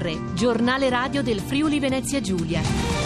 GR, giornale radio del Friuli Venezia Giulia.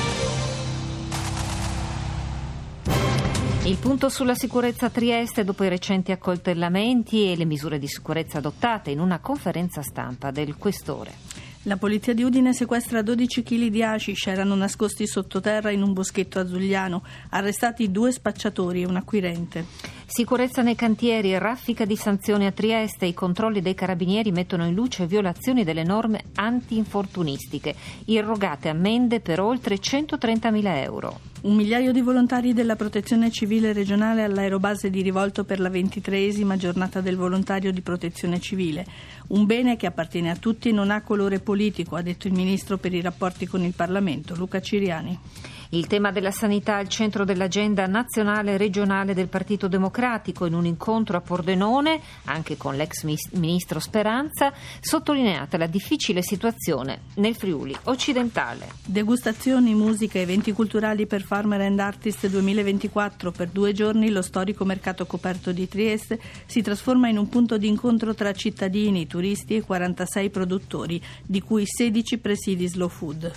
Il punto sulla sicurezza a Trieste dopo i recenti accoltellamenti e le misure di sicurezza adottate in una conferenza stampa del questore. La polizia di Udine sequestra 12 kg di hashish, erano nascosti sottoterra in un boschetto a Zugliano. Arrestati 2 spacciatori e un acquirente. Sicurezza nei cantieri, raffica di sanzioni a Trieste. I controlli dei carabinieri mettono in luce violazioni delle norme anti-infortunistiche. Irrogate ammende per oltre 130.000 euro. 1 migliaio di volontari della Protezione Civile regionale all'aerobase di Rivolto per la 23esima giornata del volontario di protezione civile. Un bene che appartiene a tutti e non ha colore politico, ha detto il ministro per i rapporti con il Parlamento, Luca Ciriani. Il tema della sanità al centro dell'agenda nazionale e regionale del Partito Democratico. In un incontro a Pordenone, anche con l'ex ministro Speranza, sottolineata la difficile situazione nel Friuli occidentale. Degustazioni, musica, eventi culturali per Farmer and Artist 2024. Per 2 giorni lo storico mercato coperto di Trieste si trasforma in un punto di incontro tra cittadini, turisti e 46 produttori, di cui 16 presidi slow food.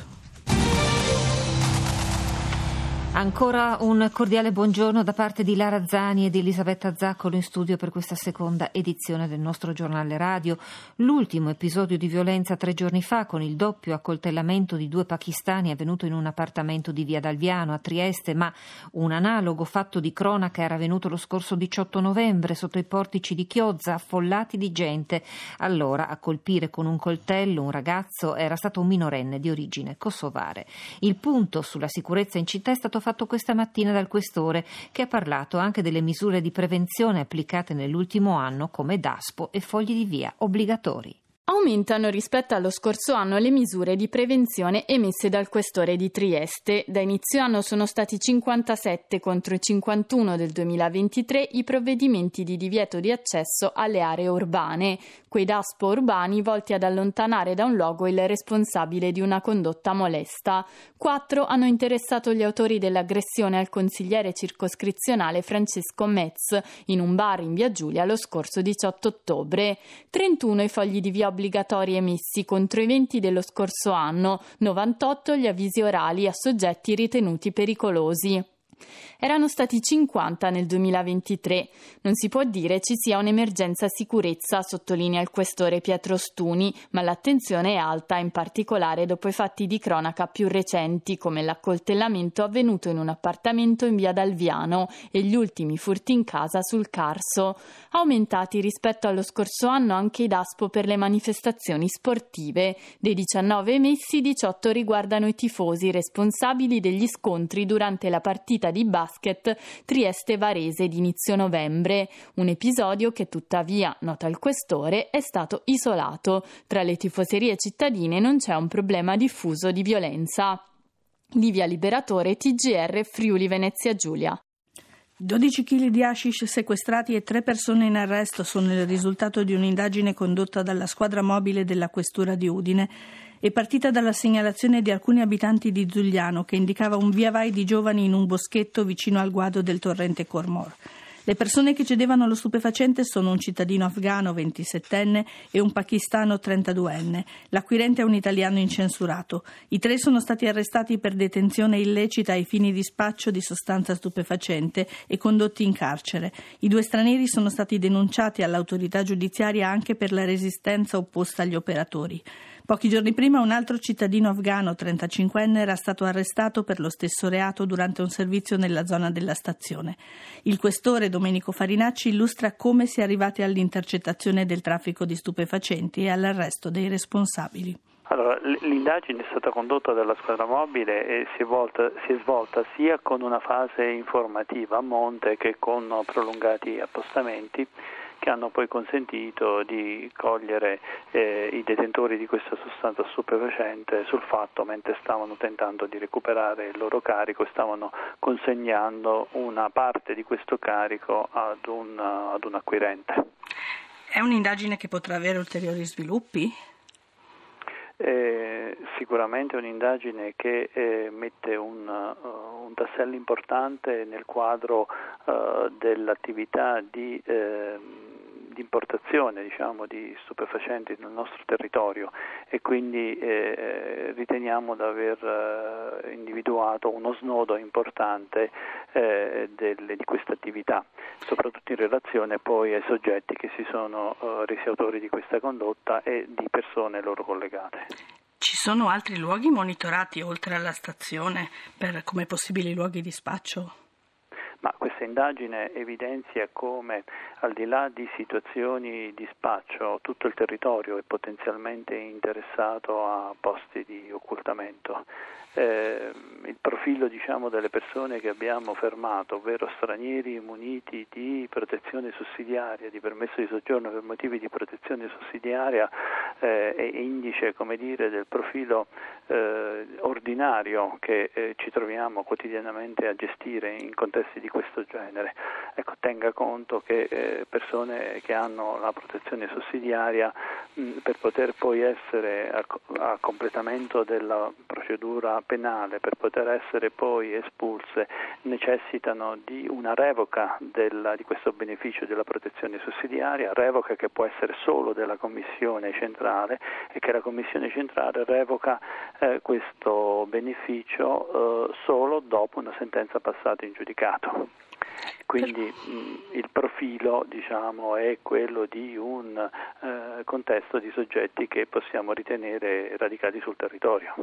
Ancora un cordiale buongiorno da parte di Lara Zani e di Elisabetta Zaccolo in studio per questa seconda edizione del nostro giornale radio. L'ultimo episodio di violenza 3 giorni fa, con il doppio accoltellamento di 2 pakistani, è avvenuto in un appartamento di via Dalviano a Trieste, ma un analogo fatto di cronaca era avvenuto lo scorso 18 novembre sotto i portici di Chiozza, affollati di gente. Allora a colpire con un coltello un ragazzo era stato un minorenne di origine kosovare. Il punto sulla sicurezza in città è stato fatto questa mattina dal questore, che ha parlato anche delle misure di prevenzione applicate nell'ultimo anno come DASPO e fogli di via obbligatori. Aumentano rispetto allo scorso anno le misure di prevenzione emesse dal questore di Trieste. Da inizio anno sono stati 57 contro i 51 del 2023 i provvedimenti di divieto di accesso alle aree urbane, quei DASPO urbani volti ad allontanare da un luogo il responsabile di una condotta molesta. 4 hanno interessato gli autori dell'aggressione al consigliere circoscrizionale Francesco Metz in un bar in via Giulia lo scorso 18 ottobre. 31 i fogli di via obbligatori emessi contro i 20 dello scorso anno, 98 gli avvisi orali a soggetti ritenuti pericolosi. Erano stati 50 nel 2023. Non si può dire ci sia un'emergenza sicurezza, sottolinea il questore Pietro Stuni, ma l'attenzione è alta, in particolare dopo i fatti di cronaca più recenti, come l'accoltellamento avvenuto in un appartamento in via Dalviano e gli ultimi furti in casa sul Carso. Aumentati rispetto allo scorso anno anche i DASPO per le manifestazioni sportive. Dei 19 emessi, 18 riguardano i tifosi responsabili degli scontri durante la partita di basket Trieste-Varese di inizio novembre, un episodio che tuttavia, nota il questore, è stato isolato. Tra le tifoserie cittadine non c'è un problema diffuso di violenza. Livia Liberatore, TGR Friuli Venezia Giulia. 12 kg di hashish sequestrati e 3 persone in arresto sono il risultato di un'indagine condotta dalla squadra mobile della questura di Udine. È partita dalla segnalazione di alcuni abitanti di Zugliano che indicava un via vai di giovani in un boschetto vicino al guado del torrente Cormor. Le persone che cedevano lo stupefacente sono un cittadino afghano 27enne e un pakistano 32enne. L'acquirente è un italiano incensurato. I 3 sono stati arrestati per detenzione illecita ai fini di spaccio di sostanza stupefacente e condotti in carcere. I 2 stranieri sono stati denunciati all'autorità giudiziaria anche per la resistenza opposta agli operatori. Pochi giorni prima un altro cittadino afghano 35enne era stato arrestato per lo stesso reato durante un servizio nella zona della stazione. Il questore Domenico Farinacci illustra come si è arrivati all'intercettazione del traffico di stupefacenti e all'arresto dei responsabili. Allora, l'indagine è stata condotta dalla squadra mobile e si è svolta sia con una fase informativa a monte che con prolungati appostamenti che hanno poi consentito di cogliere i detentori di questa sostanza stupefacente sul fatto mentre stavano tentando di recuperare il loro carico e stavano consegnando una parte di questo carico ad un acquirente. È un'indagine che potrà avere ulteriori sviluppi? Sicuramente è un'indagine che mette un tassello importante nel quadro dell'attività di importazione di stupefacenti nel nostro territorio, e quindi riteniamo di aver individuato uno snodo importante di questa attività, soprattutto in relazione poi ai soggetti che si sono resi autori di questa condotta e di persone loro collegate. Ci sono altri luoghi monitorati oltre alla stazione come possibili luoghi di spaccio? Ma questa indagine evidenzia come, al di là di situazioni di spaccio, tutto il territorio è potenzialmente interessato a posti di occultamento. Il profilo delle persone che abbiamo fermato, ovvero stranieri muniti di protezione sussidiaria, di permesso di soggiorno per motivi di protezione sussidiaria, è indice del profilo ordinario che ci troviamo quotidianamente a gestire in contesti di questo genere. Ecco, tenga conto che persone che hanno la protezione sussidiaria, per poter poi essere a completamento della procedura penale, per poter essere poi espulse, necessitano di una revoca di questo beneficio della protezione sussidiaria, revoca che può essere solo della Commissione centrale, e che la Commissione centrale revoca questo beneficio solo dopo una sentenza passata in giudicato. Quindi il profilo è quello di un contesto di soggetti che possiamo ritenere radicati sul territorio.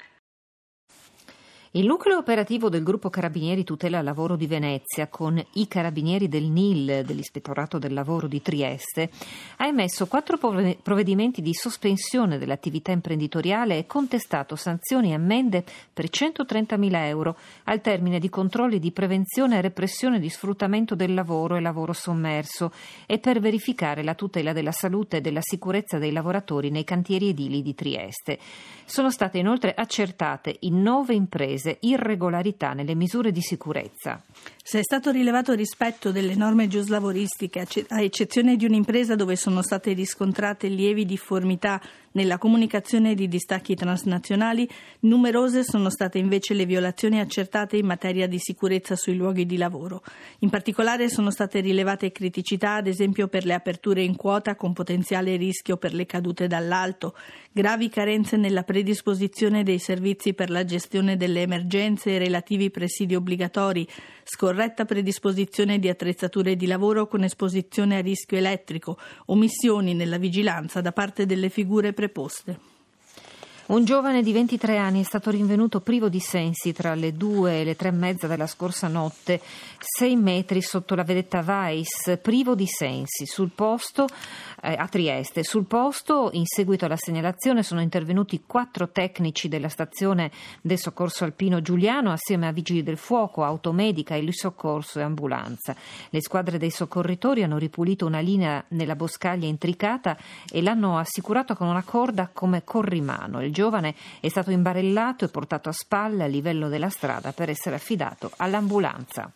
Il nucleo operativo del gruppo Carabinieri Tutela Lavoro di Venezia, con i carabinieri del NIL dell'Ispettorato del Lavoro di Trieste, ha emesso 4 provvedimenti di sospensione dell'attività imprenditoriale e contestato sanzioni e ammende per 130.000 euro al termine di controlli di prevenzione e repressione di sfruttamento del lavoro e lavoro sommerso, e per verificare la tutela della salute e della sicurezza dei lavoratori nei cantieri edili di Trieste. Sono state inoltre accertate in 9 imprese irregolarità nelle misure di sicurezza. Se è stato rilevato rispetto delle norme giuslavoristiche, a eccezione di un'impresa dove sono state riscontrate lievi difformità nella comunicazione di distacchi transnazionali, numerose sono state invece le violazioni accertate in materia di sicurezza sui luoghi di lavoro. In particolare sono state rilevate criticità, ad esempio per le aperture in quota con potenziale rischio per le cadute dall'alto, gravi carenze nella predisposizione dei servizi per la gestione delle emergenze e relativi presidi obbligatori, scorretta predisposizione di attrezzature di lavoro con esposizione a rischio elettrico, omissioni nella vigilanza da parte delle figure preposte. Un giovane di 23 anni è stato rinvenuto privo di sensi tra le 2 e le 3:30 della scorsa notte, 6 metri sotto la vedetta Weiss, privo di sensi, sul posto a Trieste. Sul posto, in seguito alla segnalazione, sono intervenuti 4 tecnici della stazione del soccorso alpino Giuliano assieme a vigili del fuoco, automedica, il soccorso e ambulanza. Le squadre dei soccorritori hanno ripulito una linea nella boscaglia intricata e l'hanno assicurato con una corda come corrimano. Il giovane è stato imbarellato e portato a spalle a livello della strada per essere affidato all'ambulanza.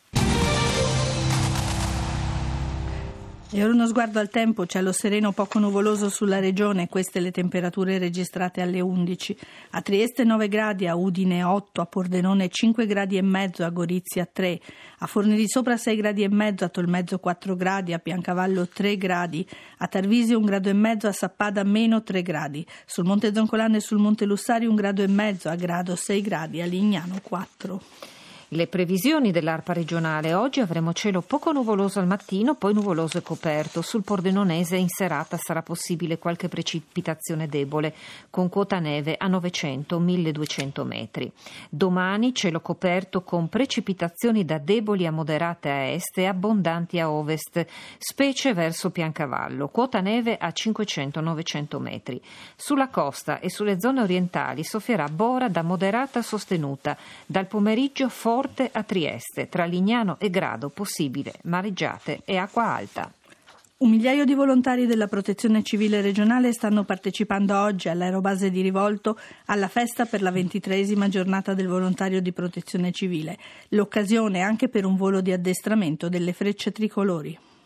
E ora uno sguardo al tempo, cielo sereno poco nuvoloso sulla regione, queste le temperature registrate alle 11. A Trieste 9 gradi, a Udine 8, a Pordenone 5 gradi e mezzo, a Gorizia 3, a Forni di Sopra 6 gradi e mezzo, a Tolmezzo 4 gradi, a Biancavallo 3 gradi, a Tarvisio 1 grado e mezzo, a Sappada meno 3 gradi, sul Monte Zoncolano e sul Monte Lussari 1 grado e mezzo, a Grado 6 gradi, a Lignano 4. Le previsioni dell'ARPA regionale: oggi avremo cielo poco nuvoloso al mattino, poi nuvoloso e coperto. Sul Pordenonese in serata sarà possibile qualche precipitazione debole, con quota neve a 900-1200 metri. Domani cielo coperto con precipitazioni da deboli a moderate a est e abbondanti a ovest, specie verso Piancavallo, quota neve a 500-900 metri. Sulla costa e sulle zone orientali soffierà bora da moderata a sostenuta, dal pomeriggio forte a Trieste, tra Lignano e Grado possibile mareggiate e acqua alta. 1 migliaio di volontari della Protezione Civile regionale stanno partecipando oggi all'aerobase di Rivolto alla festa per la 23esima giornata del volontario di Protezione Civile, l'occasione anche per un volo di addestramento delle Frecce Tricolori.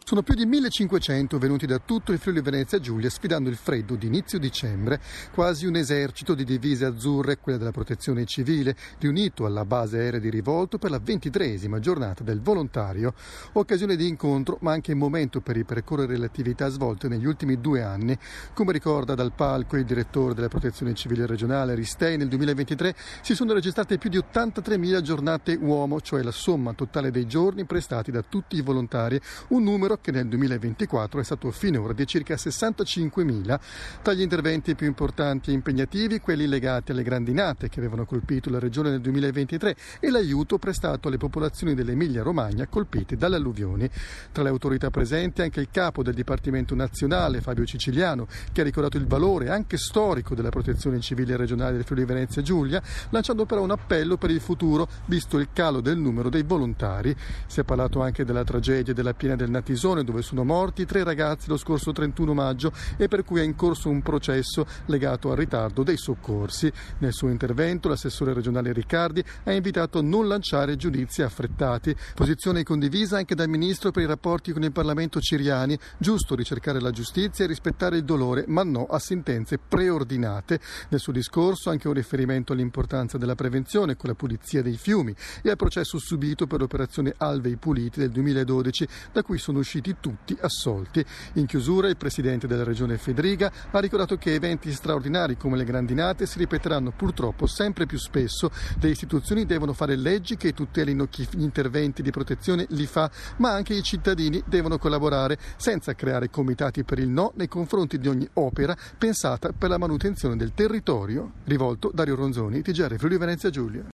Sono più di 1500 venuti da tutto il Friuli Venezia Giulia sfidando il freddo di inizio dicembre, quasi un esercito di divise azzurre, quella della Protezione Civile, riunito alla base aerea di Rivolto per la 23esima giornata del volontario, occasione di incontro ma anche momento per ripercorrere le attività svolte negli ultimi 2 anni. Come ricorda dal palco il direttore della Protezione Civile regionale Ristei, nel 2023 si sono registrate più di 83.000 giornate uomo, cioè la somma totale dei giorni prestati da tutti i volontari, un numero che nel 2024 è stato finora di circa 65.000. Tra gli interventi più importanti e impegnativi, quelli legati alle grandinate che avevano colpito la regione nel 2023 e l'aiuto prestato alle popolazioni dell'Emilia-Romagna colpite dalle alluvioni. Tra le autorità presenti anche il capo del Dipartimento Nazionale, Fabio Ciciliano, che ha ricordato il valore anche storico della Protezione Civile regionale del Friuli Venezia Giulia, lanciando però un appello per il futuro, visto il calo del numero dei volontari. Si è parlato anche della tragedia della piena del Natisone, dove sono morti 3 ragazzi lo scorso 31 maggio e per cui è in corso un processo legato al ritardo dei soccorsi. Nel suo intervento l'assessore regionale Riccardi ha invitato a non lanciare giudizi affrettati, posizione condivisa anche dal ministro per i rapporti con il Parlamento Ciriani: giusto ricercare la giustizia e rispettare il dolore, ma no a sentenze preordinate. Nel suo discorso anche un riferimento all'importanza della prevenzione con la pulizia dei fiumi e al processo subito per l'operazione Alvei Puliti del 2012, da cui sono usciti tutti assolti. In chiusura il presidente della regione Fedriga ha ricordato che eventi straordinari come le grandinate si ripeteranno purtroppo sempre più spesso. Le istituzioni devono fare leggi che tutelino chi gli interventi di protezione li fa, ma anche i cittadini devono collaborare senza creare comitati per il no nei confronti di ogni opera pensata per la manutenzione del territorio. Rivolto, Dario Ronzoni, TGR Friuli Venezia Giulia.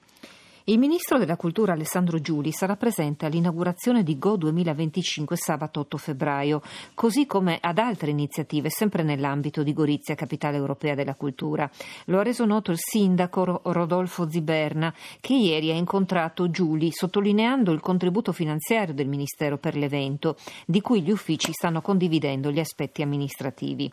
Il ministro della Cultura Alessandro Giuli sarà presente all'inaugurazione di Go 2025 sabato 8 febbraio, così come ad altre iniziative sempre nell'ambito di Gorizia, capitale europea della cultura. Lo ha reso noto il sindaco Rodolfo Ziberna, che ieri ha incontrato Giuli sottolineando il contributo finanziario del Ministero per l'evento, di cui gli uffici stanno condividendo gli aspetti amministrativi.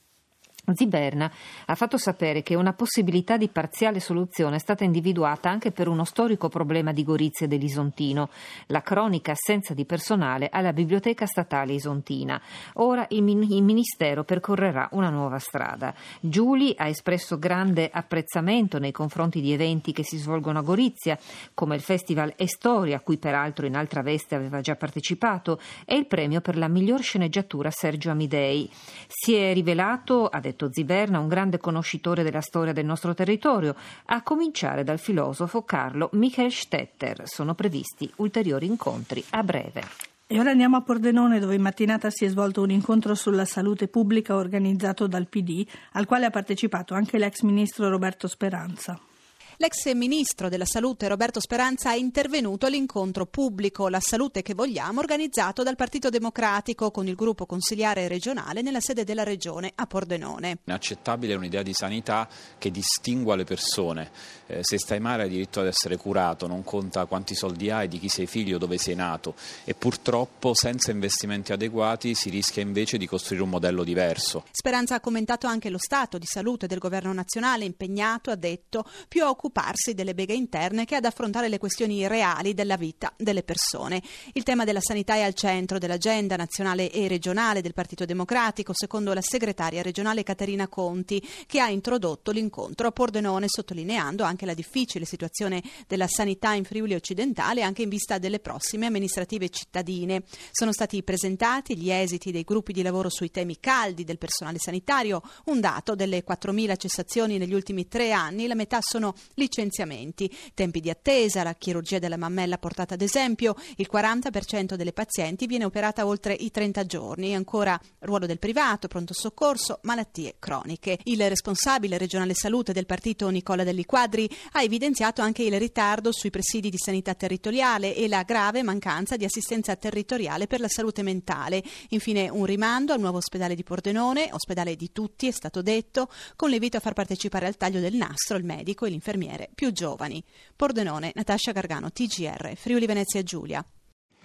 Ziberna ha fatto sapere che una possibilità di parziale soluzione è stata individuata anche per uno storico problema di Gorizia e dell'Isontino, la cronica assenza di personale alla Biblioteca Statale Isontina. Ora il Ministero percorrerà una nuova strada. Giuli ha espresso grande apprezzamento nei confronti di eventi che si svolgono a Gorizia, come il Festival Estoria, a cui peraltro in altra veste aveva già partecipato, e il premio per la miglior sceneggiatura Sergio Amidei. Si è rivelato, ha detto Ziberna, un grande conoscitore della storia del nostro territorio, a cominciare dal filosofo Carlo Michael Stetter. Sono previsti ulteriori incontri a breve. E ora andiamo a Pordenone, dove in mattinata si è svolto un incontro sulla salute pubblica organizzato dal PD, al quale ha partecipato anche l'ex ministro Roberto Speranza. L'ex ministro della Salute Roberto Speranza è intervenuto all'incontro pubblico La Salute che vogliamo, organizzato dal Partito Democratico con il gruppo consigliare regionale nella sede della regione a Pordenone. Inaccettabile è un'idea di sanità che distingua le persone. Se stai male hai diritto ad essere curato, non conta quanti soldi hai, di chi sei figlio, dove sei nato, e purtroppo senza investimenti adeguati si rischia invece di costruire un modello diverso. Speranza ha commentato anche lo stato di salute del governo nazionale, impegnato, ha detto, più a occuparsi delle beghe interne che ad affrontare le questioni reali della vita delle persone. Il tema della sanità è al centro dell'agenda nazionale e regionale del Partito Democratico, secondo la segretaria regionale Caterina Conti, che ha introdotto l'incontro a Pordenone, sottolineando anche la difficile situazione della sanità in Friuli occidentale, anche in vista delle prossime amministrative cittadine. Sono stati presentati gli esiti dei gruppi di lavoro sui temi caldi del personale sanitario, un dato delle 4.000 cessazioni negli ultimi 3 anni, la metà sono licenziamenti. Tempi di attesa, la chirurgia della mammella portata ad esempio, il 40% delle pazienti viene operata oltre i 30 giorni, ancora ruolo del privato, pronto soccorso, malattie croniche. Il responsabile regionale salute del partito Nicola Delli Quadri ha evidenziato anche il ritardo sui presidi di sanità territoriale e la grave mancanza di assistenza territoriale per la salute mentale. Infine un rimando al nuovo ospedale di Pordenone, ospedale di tutti è stato detto, con l'invito a far partecipare al taglio del nastro il medico e l'infermiere più giovani. Pordenone, Natascia Gargano, TGR, Friuli Venezia Giulia.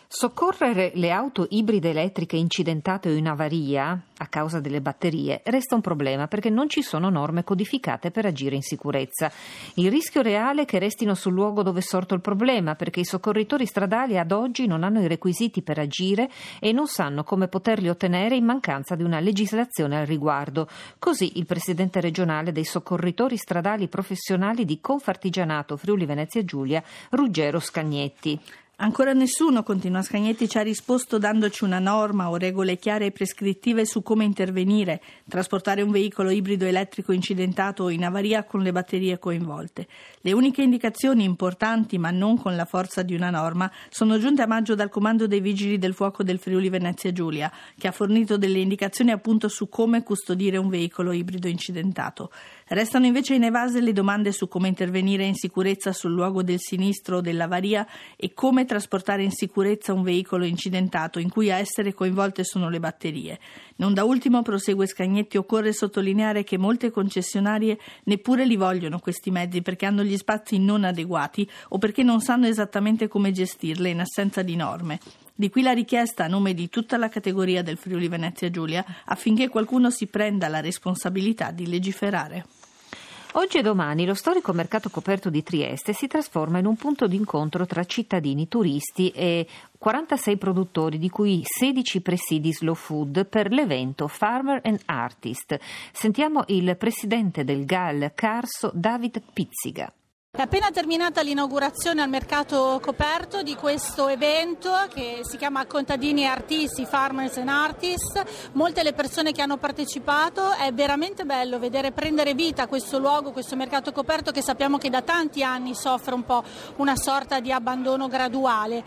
Soccorrere le auto ibride elettriche incidentate o in avaria a causa delle batterie resta un problema perché non ci sono norme codificate per agire in sicurezza. Il rischio reale è che restino sul luogo dove è sorto il problema perché i soccorritori stradali ad oggi non hanno i requisiti per agire e non sanno come poterli ottenere in mancanza di una legislazione al riguardo. Così il presidente regionale dei soccorritori stradali professionali di Confartigianato Friuli Venezia Giulia, Ruggero Scagnetti. Ancora nessuno, continua Scagnetti, ci ha risposto dandoci una norma o regole chiare e prescrittive su come intervenire, trasportare un veicolo ibrido elettrico incidentato o in avaria con le batterie coinvolte. Le uniche indicazioni importanti, ma non con la forza di una norma, sono giunte a maggio dal Comando dei Vigili del Fuoco del Friuli Venezia Giulia, che ha fornito delle indicazioni appunto su come custodire un veicolo ibrido incidentato. Restano invece inevase le domande su come intervenire in sicurezza sul luogo del sinistro o dell'avaria e come trasportare in sicurezza un veicolo incidentato in cui a essere coinvolte sono le batterie. Non da ultimo, prosegue Scagnetti, occorre sottolineare che molte concessionarie neppure li vogliono questi mezzi perché hanno gli spazi non adeguati o perché non sanno esattamente come gestirle in assenza di norme. Di qui la richiesta a nome di tutta la categoria del Friuli Venezia Giulia affinché qualcuno si prenda la responsabilità di legiferare. Oggi e domani lo storico mercato coperto di Trieste si trasforma in un punto d'incontro tra cittadini, turisti e 46 produttori, di cui 16 presidi slow food per l'evento Farmer and Artist. Sentiamo il presidente del GAL Carso, David Pizziga. È appena terminata l'inaugurazione al mercato coperto di questo evento che si chiama Contadini e Artisti, Farmers and Artists. Molte le persone che hanno partecipato, è veramente bello vedere prendere vita questo luogo, questo mercato coperto che sappiamo che da tanti anni soffre un po' una sorta di abbandono graduale.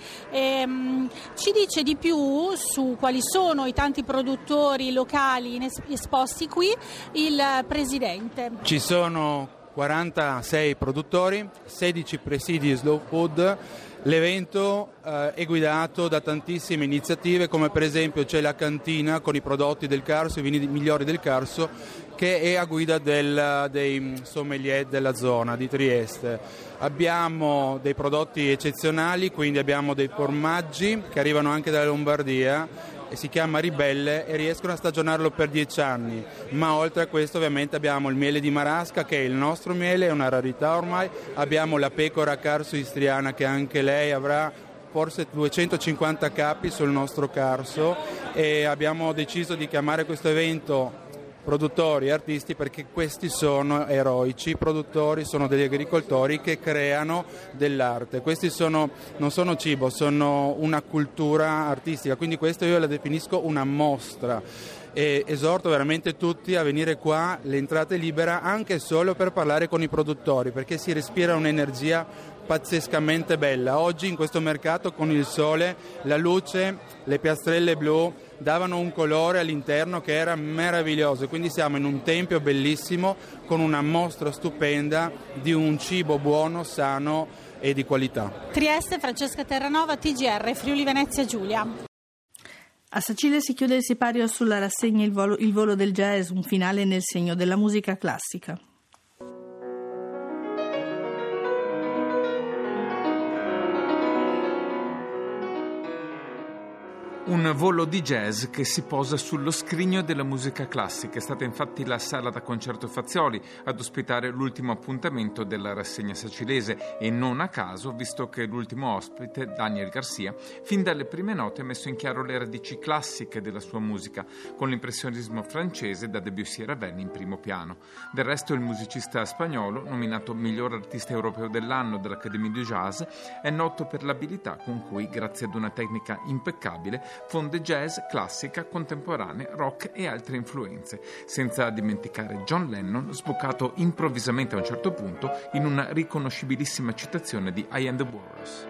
Ci dice di più su quali sono i tanti produttori locali esposti qui il presidente. Ci sono 46 produttori, 16 presidi slow food. L'evento è guidato da tantissime iniziative, come per esempio c'è la cantina con i prodotti del Carso, i vini migliori del Carso, che è a guida dei sommelier della zona di Trieste. Abbiamo dei prodotti eccezionali, quindi abbiamo dei formaggi che arrivano anche dalla Lombardia, e si chiama Ribelle e riescono a stagionarlo per 10 anni, ma oltre a questo ovviamente abbiamo il miele di Marasca che è il nostro miele, è una rarità ormai, abbiamo la pecora Carso istriana che anche lei avrà forse 250 capi sul nostro Carso, e abbiamo deciso di chiamare questo evento produttori e artisti perché questi sono eroici, i produttori sono degli agricoltori che creano dell'arte, questi non sono cibo, sono una cultura artistica, quindi questo io la definisco una mostra e esorto veramente tutti a venire qua, l'entrata è libera anche solo per parlare con i produttori perché si respira un'energia pazzescamente bella. Oggi in questo mercato con il sole, la luce, le piastrelle blu davano un colore all'interno che era meraviglioso, quindi siamo in un tempio bellissimo con una mostra stupenda di un cibo buono, sano e di qualità. Trieste, Francesca Terranova, TGR, Friuli Venezia Giulia. A Sacile si chiude il sipario sulla rassegna il volo del jazz, un finale nel segno della musica classica. Un volo di jazz che si posa sullo scrigno della musica classica. È stata infatti la sala da concerto Fazioli ad ospitare l'ultimo appuntamento della rassegna sacilese e non a caso, visto che l'ultimo ospite, Daniel Garcia, fin dalle prime note ha messo in chiaro le radici classiche della sua musica, con l'impressionismo francese da Debussy e Ravel in primo piano. Del resto il musicista spagnolo, nominato miglior artista europeo dell'anno dall'Académie du Jazz, è noto per l'abilità con cui, grazie ad una tecnica impeccabile, fonde jazz, classica, contemporanea, rock e altre influenze, senza dimenticare John Lennon, sboccato improvvisamente a un certo punto in una riconoscibilissima citazione di I Am the Walrus.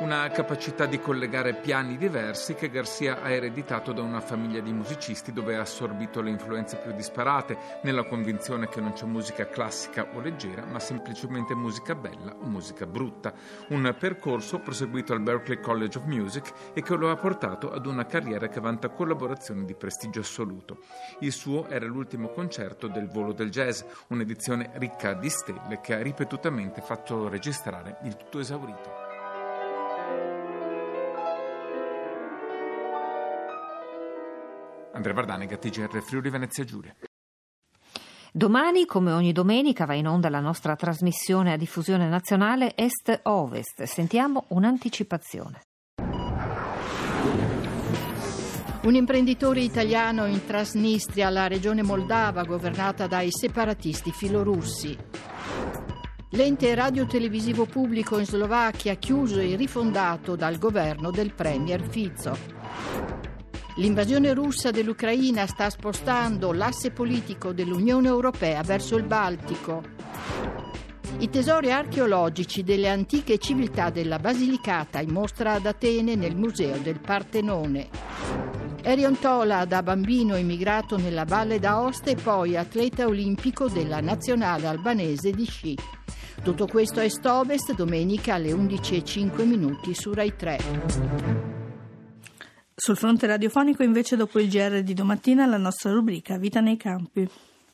una capacità di collegare piani diversi che Garcia ha ereditato da una famiglia di musicisti dove ha assorbito le influenze più disparate, nella convinzione che non c'è musica classica o leggera, ma semplicemente musica bella o musica brutta. Un percorso proseguito al Berklee College of Music e che lo ha portato ad una carriera che vanta collaborazioni di prestigio assoluto. Il suo era l'ultimo concerto del Volo del Jazz, un'edizione ricca di stelle che ha ripetutamente fatto registrare il tutto esaurito. Andrea Vardanega, TGR Friuli Venezia Giulia. Domani, come ogni domenica, va in onda la nostra trasmissione a diffusione nazionale Est-Ovest. Sentiamo un'anticipazione. Un imprenditore italiano in Transnistria, la regione moldava governata dai separatisti filorussi. L'ente radiotelevisivo pubblico in Slovacchia chiuso e rifondato dal governo del premier Fico. L'invasione russa dell'Ucraina sta spostando l'asse politico dell'Unione Europea verso il Baltico. I tesori archeologici delle antiche civiltà della Basilicata in mostra ad Atene nel Museo del Partenone. Erion Tola, da bambino immigrato nella Valle d'Aosta e poi atleta olimpico della nazionale albanese di sci. Tutto questo a Est-Ovest, domenica alle 11:05 su Rai 3. Sul fronte radiofonico invece, dopo il GR di domattina, la nostra rubrica Vita nei campi.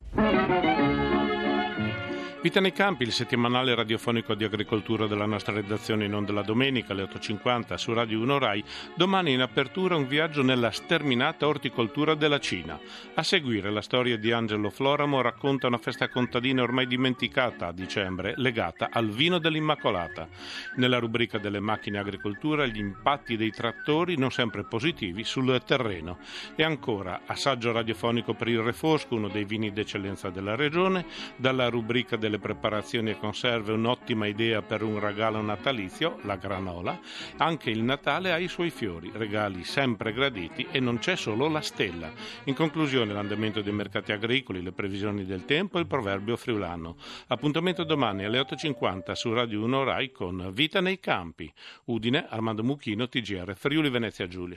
Vita nei campi, il settimanale radiofonico di agricoltura della nostra redazione in onda la domenica alle 8:50 su Radio 1 Rai. Domani in apertura un viaggio nella sterminata orticoltura della Cina. A seguire la storia di Angelo Floramo racconta una festa contadina ormai dimenticata a dicembre, legata al vino dell'Immacolata. Nella rubrica delle macchine agricoltura gli impatti dei trattori non sempre positivi sul terreno. E ancora assaggio radiofonico per il Refosco, uno dei vini d'eccellenza della regione. Dalla rubrica delle preparazioni e conserve un'ottima idea per un regalo natalizio, la granola. Anche il Natale ha i suoi fiori, regali sempre graditi e non c'è solo la stella. In conclusione l'andamento dei mercati agricoli, le previsioni del tempo e il proverbio friulano. Appuntamento domani alle 8:50 su Radio 1 Rai con Vita nei campi. Udine, Armando Mucchino, TGR Friuli Venezia Giulia.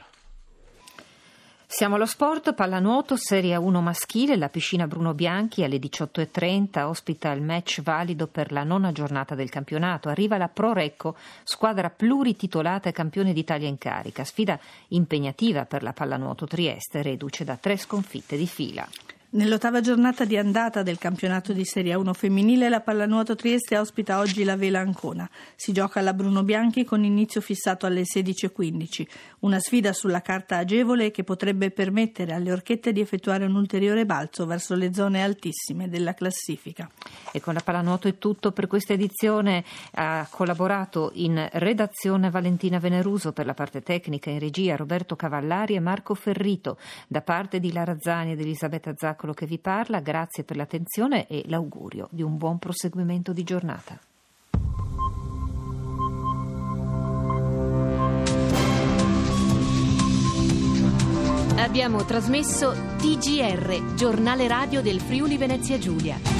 Siamo allo sport, pallanuoto, Serie 1 maschile, la piscina Bruno Bianchi alle 18:30 ospita il match valido per la 9ª giornata del campionato. Arriva la Pro Recco, squadra plurititolata e campione d'Italia in carica. Sfida impegnativa per la pallanuoto Trieste, reduce da 3 sconfitte di fila. Nell'8ª giornata di andata del campionato di Serie 1 femminile, la pallanuoto Trieste ospita oggi la Vela Ancona. Si gioca alla Bruno Bianchi con inizio fissato alle 16:15. Una sfida sulla carta agevole che potrebbe permettere alle orchette di effettuare un ulteriore balzo verso le zone altissime della classifica. E con la pallanuoto è tutto per questa edizione. Ha collaborato in redazione Valentina Veneruso, per la parte tecnica in regia Roberto Cavallari e Marco Ferrito. Da parte di Lara Zani ed Elisabetta Zaccolo che vi parla, grazie per l'attenzione e l'augurio di un buon proseguimento di giornata. Abbiamo trasmesso TGR, giornale radio del Friuli Venezia Giulia.